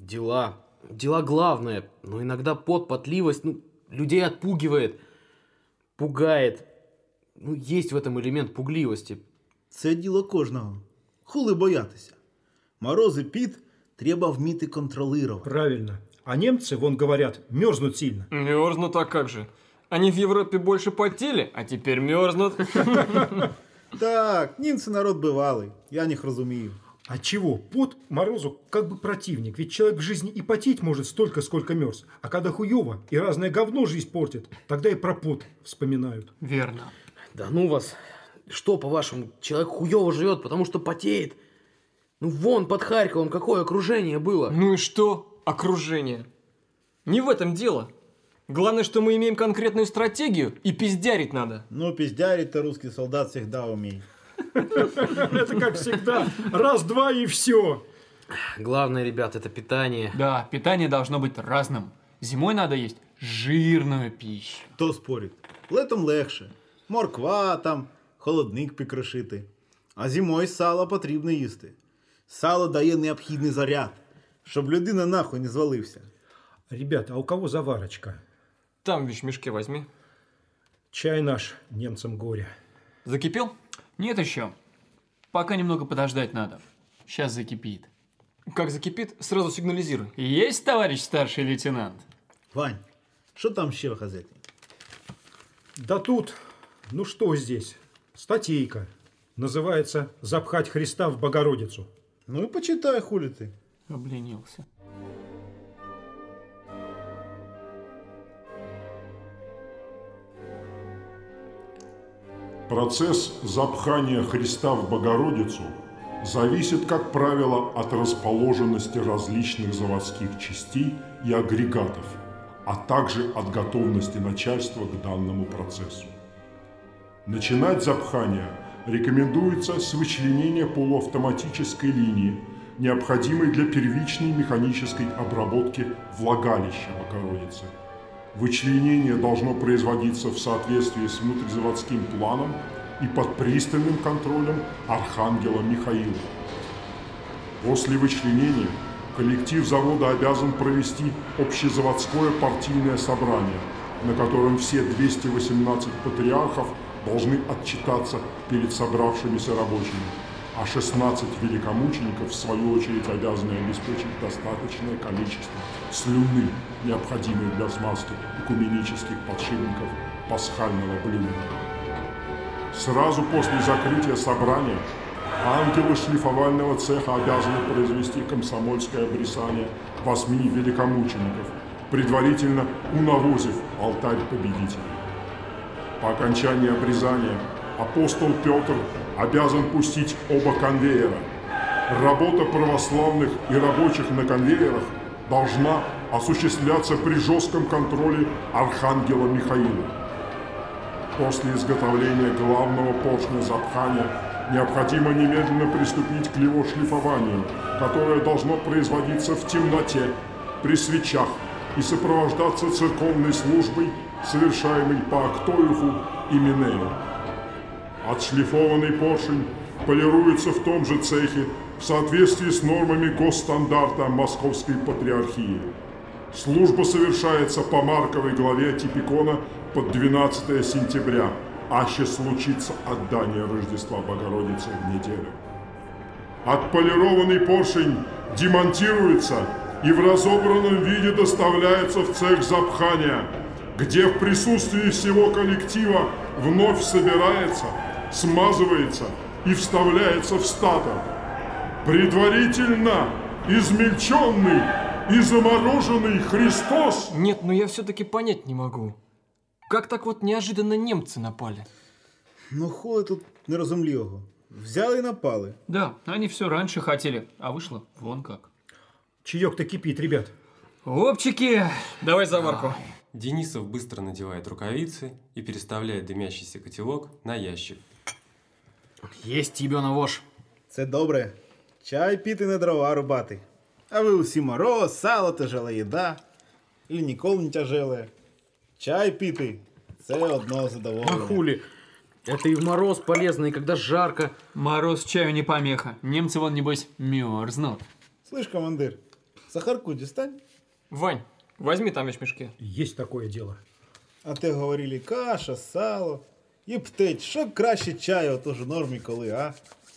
Дела. Дела главное. Но иногда пот, потливость, людей отпугивает, пугает. Есть в этом элемент пугливости. Це діло кожного. Хули боятися. Мороз и пит треба вміти контролировать. Правильно. А немцы, вон говорят, мерзнут сильно. Мерзнут, а как же? Они в Европе больше потели, а теперь мерзнут. Так, німці народ бывалый. Я них разумею. А чего? Пот морозу как бы противник. Ведь человек в жизни и потеть может столько, сколько мерз. А когда хуёво и разное говно жизнь портит, тогда и про пот вспоминают. Верно. Да ну вас. Что, по-вашему, человек хуёво живет, потому что потеет? Вон под Харьковом какое окружение было. Ну и что? Окружение. Не в этом дело. Главное, что мы имеем конкретную стратегию, и пиздярить надо. Пиздярить-то русский солдат всегда умеет. Это как всегда. Раз, два и все. Главное, ребят, это питание. Да, питание должно быть разным. Зимой надо есть жирную пищу. Хто спорить? Летом легше. Морква там, холодник прикрошити. А зимою сало потрібно їсти. Сало дає необхідний заряд, щоб людина нахуй не звалився. Ребята, а у кого заварочка? Там в вещмешке возьми. Чай наш немцам горе. Закипел? Нет еще. Пока немного подождать надо. Сейчас закипит. Как закипит, сразу сигнализируй. Есть, товарищ старший лейтенант? Вань, що там ще в газеті? Да тут, что здесь? Статейка. Называется «Запхать Христа в Богородицу». І почитай, хули ти. Обленился. Процесс запхания Христа в Богородицу зависит, как правило, от расположенности различных заводских частей и агрегатов, а также от готовности начальства к данному процессу. Начинать запхание рекомендуется с вычленения полуавтоматической линии, необходимой для первичной механической обработки влагалища Богородицы. Вычленение должно производиться в соответствии с внутризаводским планом и под пристальным контролем архангела Михаила. После вычленения коллектив завода обязан провести общезаводское партийное собрание, на котором все 218 патриархов должны отчитаться перед собравшимися рабочими, а 16 великомучеников, в свою очередь, обязаны обеспечить достаточное количество слюны, необходимой для смазки экуменических подшипников пасхального блюда. Сразу после закрытия собрания ангелы шлифовального цеха обязаны произвести комсомольское обрезание 8 великомучеников, предварительно унавозив алтарь победителя. По окончании обрезания апостол Петр обязан пустить оба конвейера. Работа православных и рабочих на конвейерах должна осуществляться при жестком контроле архангела Михаила. После изготовления главного поршня запхания необходимо немедленно приступить к его шлифованию, которое должно производиться в темноте, при свечах и сопровождаться церковной службой, совершаемой по Актоюху и Минею. Отшлифованный поршень полируется в том же цехе в соответствии с нормами госстандарта Московской Патриархии. Служба совершается по марковой главе Типикона под 12 сентября, аще случится отдание Рождества Богородицы в неделю. Отполированный поршень демонтируется и в разобранном виде доставляется в цех запхания, где в присутствии всего коллектива вновь собирается, смазывается и вставляется в статор. Предварительно измельченный и замороженный Христос. Нет, но я все-таки понять не могу. Как так вот неожиданно немцы напали? Хуй тут нерозумлівого. Взяли и напали. Да, они все раньше хотели, а вышло вон как. Чаек-то кипит, ребят. Опчики, давай заварку. Денисов быстро надевает рукавицы и переставляет дымящийся котелок на ящик. Есть тебе навож. Це добре. Чай піти не дрова рубати. А ви усі мороз, сало, тяжела їда. Или ніколи не тяжеле. Чай піти – це одно задоволення. Хули. Это и в мороз полезно, и когда жарко. Мороз чаю не помеха. Немцы вон, небось, мерзнут. Слышь, командир, Сахарку дістань. Вань, возьми там вещмешки. Есть такое дело. А те говорили каша, сало. І птить, що краще чаю, отож в нормі коли, а?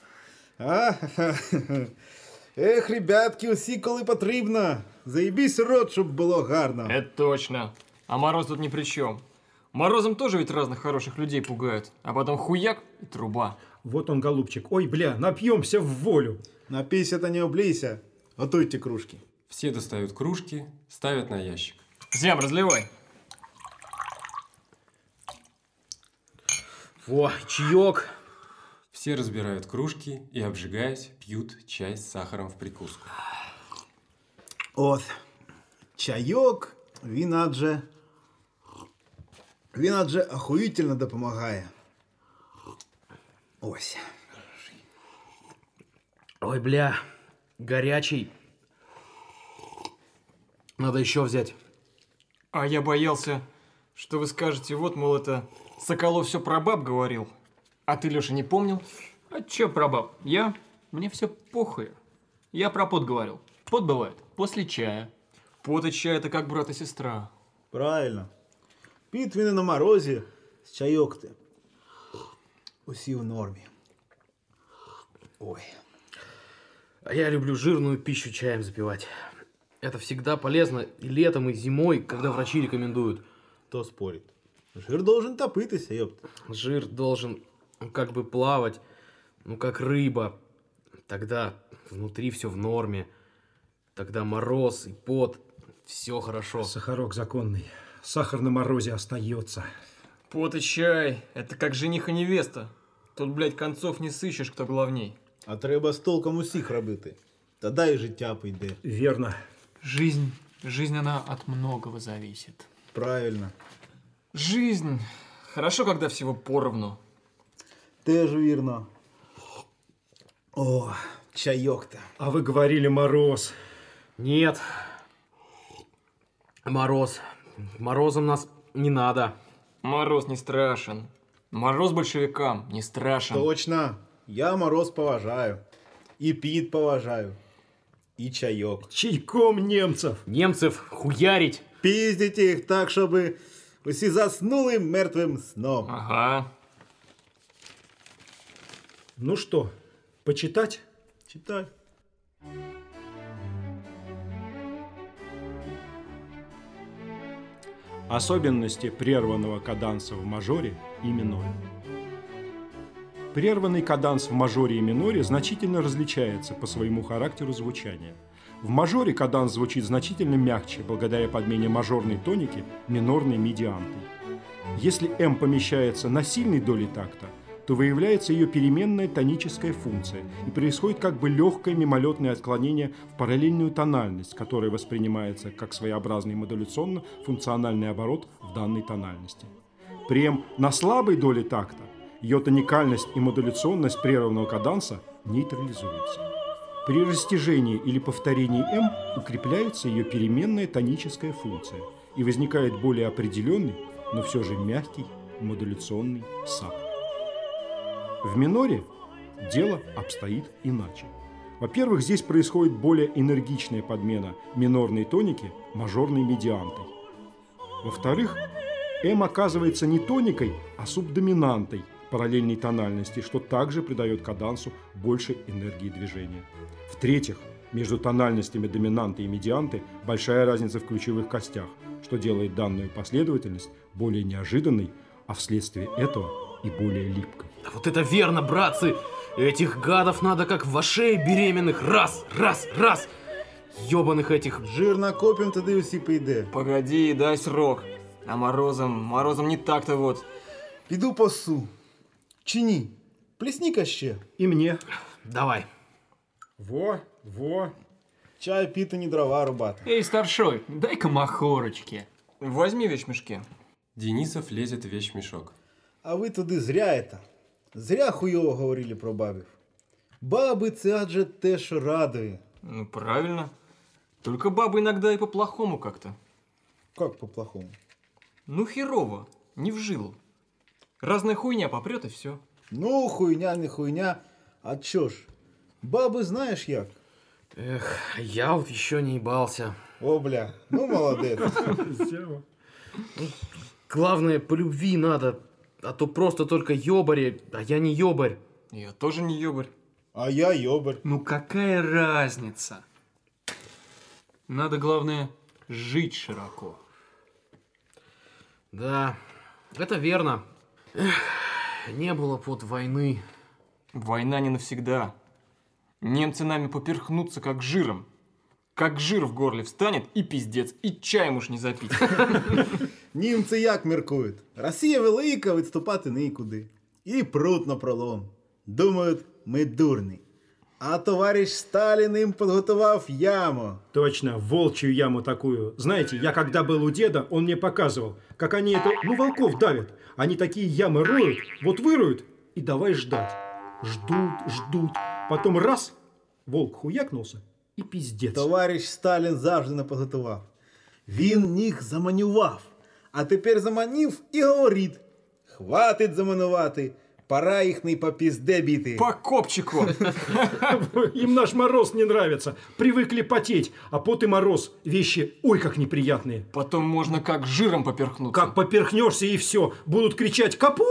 Ех, ребятки, усі коли потрібно. Заїбісь рот, щоб було гарно. Это точно. А Мороз тут ни при чем. Морозом тоже ведь разных хороших людей пугают. А потом хуяк и труба. Вот он, голубчик. Ой, бля, напьемся в волю. Напійся та не облійся. Готуйте кружки. Все достают кружки, ставят на ящик. Зям, разливай. Во, чаек. Все разбирают кружки и, обжигаясь, пьют чай с сахаром в прикуску. От, чайок, він адже охуїтельно допомагає. Ось. Ой, бля, горячий. Надо еще взять. А я боялся, что вы скажете, вот, мол, это Соколов все про баб говорил. А ты, Леша, не помнил? А чё про баб? Мне все похуй. Я про пот говорил. Пот бывает после чая. Пот и чай – это как брат и сестра. Правильно. Піт він і на морозі, з чайок ти. Усі в нормі. Ой. А я люблю жирную пищу чаем запивать. Это всегда полезно и летом, и зимой, когда врачи рекомендуют. Хто спорить? Жир должен топитися, ёпта. Жир должен как бы плавать, ну как рыба. Тогда внутри все в норме. Тогда мороз и пот, все хорошо. Сахарок законный. Сахар на морозе остается. Пот и чай – это как жених и невеста. Тут, блядь, концов не сыщешь, кто главней. А треба з толком усіх робити. Тоді і життя піде. Верно. Жизнь, она от многого зависит. Правильно. Жизнь. Хорошо, когда всего поровну. Теж вірно. О, чайок-то. А вы говорили мороз. Нет. Мороз. Морозом нас не надо. Мороз не страшен. Мороз большевикам не страшен. Точно. Я мороз поважаю. І піт поважаю. І чайок. Чайком немцев. Немцев хуярить. Піздіть їх так, щоб усі заснули мертвим сном. Ага. Ну что, почитать? Читай. Особенности прерванного каданса в мажоре и миноре. Прерванный каданс в мажоре и миноре значительно различается по своему характеру звучания. В мажоре каданс звучит значительно мягче, благодаря подмене мажорной тоники минорной медиантой. Если М помещается на сильной доле такта, то выявляется ее переменная тоническая функция и происходит как бы легкое мимолетное отклонение в параллельную тональность, которая воспринимается как своеобразный модуляционно-функциональный оборот в данной тональности. При М на слабой доле такта ее тоникальность и модуляционность прерванного каданса нейтрализуются. При растяжении или повторении М укрепляется ее переменная тоническая функция и возникает более определенный, но все же мягкий модуляционный сап. В миноре дело обстоит иначе. Во-первых, здесь происходит более энергичная подмена минорной тоники мажорной медиантой. Во-вторых, М оказывается не тоникой, а субдоминантой параллельной тональности, что также придает кадансу больше энергии движения. В-третьих, между тональностями доминанты и медианты большая разница в ключевых костях, что делает данную последовательность более неожиданной, а вследствие этого и более липкой. Да вот это верно, братцы! Этих гадов надо как вошей беременных. Раз, раз, раз! Ёбаных этих... Жир накопим, тоді усі піде. Погоди, дай срок. А морозом не так-то вот. Піду посу. Чи ні? Плесни-ка ще. И мне. Давай. Во. Чай піти, не дрова рубати. Эй, старшой, дай-ка махорочки. Возьми вещмешки. Денисов лезет в вещмешок. А ви туди зря это. Зря хуйово говорили про бабів. Баби це адже те, що радує. Ну, правильно. Только бабы иногда и по-плохому как-то. Как по-плохому? Ну, херово. Не в жилу. Разная хуйня попрет и все. Ну, хуйня, не хуйня. А чо ж? Баби знаєш як? Эх, я вот еще не ебался. О, бля, ну молодец. Главное, по любви надо, а то просто только ёбари, а я не ёбарь. Я тоже не ёбарь. А я ёбарь. Ну какая разница? Надо, главное, жить широко. Да, это верно. Эх, не было под войны. Война не навсегда. Немцы нами поперхнутся, как жиром. Как жир в горле встанет, і піздець, і чаєм уж не запить. Німці як міркують? Росія велика, відступати нікуди. І прут на пролом. Думають, ми дурні. А товарищ Сталин им подготовав яму. Точно, волчью яму такую. Знаете, я когда был у деда, он мне показывал, как они это, волков давят. Они такие ямы роют, вот выроют, и давай ждать. Ждут. Потом раз, волк хуякнулся, і піздець. Товарищ Сталин завжди не підготував. Він їх заманював. А тепер заманив і говорить: хватить заманувати, пора їх не по пізде біти. По копчику. Им наш мороз не нравится. Привыкли потеть, а пот и мороз вещи ой как неприятные. Потом можно как жиром поперхнуться. Как поперхнешься и все, будут кричать «Капут!».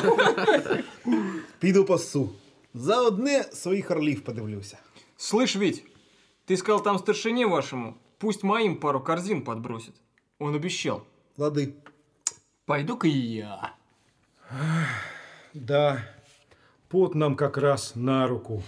Піду пасу. За одне своїх орлів подивлюся. Слышь, Вить, ты сказал там старшине вашему, пусть моим пару корзин подбросит. Он обещал. Лади. Пойду-ка и я. Да, пот нам как раз на руку.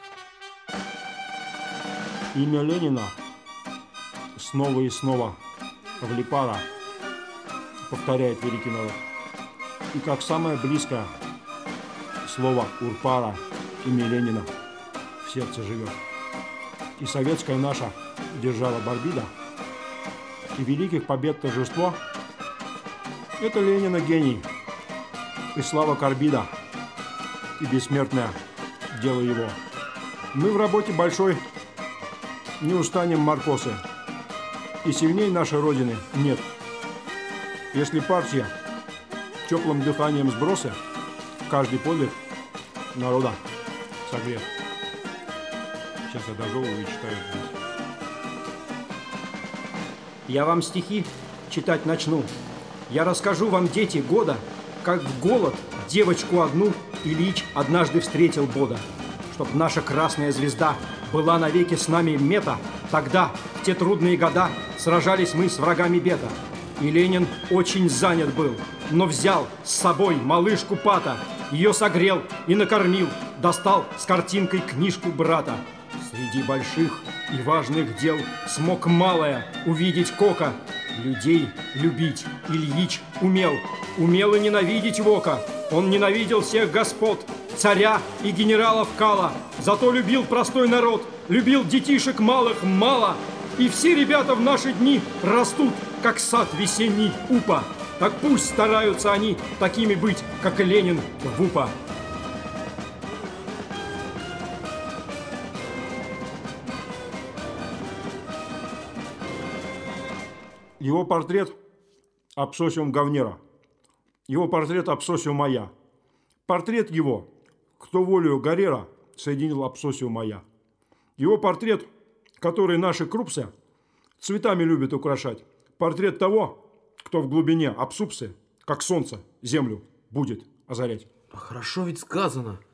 Имя Ленина снова и снова влипало, повторяет великий народ. И как самое близкое слово «Урпара» имя Ленина в сердце живет. И советская наша держава Барбида, и великих побед торжество – это Ленина гений, и слава Карбида, и бессмертное дело его. Мы в работе большой не устанем, Маркосы, и сильней нашей Родины нет. Если партия теплым дыханием сбросы, каждый подвиг народа согрет. Сейчас я дожевываю и читаю здесь. Я вам стихи читать начну. Я расскажу вам, дети, года, как в голод девочку одну Ильич однажды встретил бода. Чтоб наша красная звезда была навеки с нами мета, тогда, в те трудные года, сражались мы с врагами бета. И Ленин очень занят был, но взял с собой малышку Пата, ее согрел и накормил, достал с картинкой книжку брата. Среди больших и важных дел смог малая увидеть Кока. Людей любить Ильич умел, умел и ненавидеть Вока. Он ненавидел всех господ, царя и генералов Кала, зато любил простой народ, любил детишек малых мало. И все ребята в наши дни растут, как сад весенний Упа. Так пусть стараются они такими быть, как и Ленин в УПА. Его портрет Абсосиум Говнера. Его портрет Абсосиум Моя. Портрет его, кто волею Гарера соединил Абсосиум Моя. Его портрет, который наши крупсы цветами любят украшать. Портрет того, кто в глубине Абсупсы, как солнце, землю будет озарять. А хорошо ведь сказано.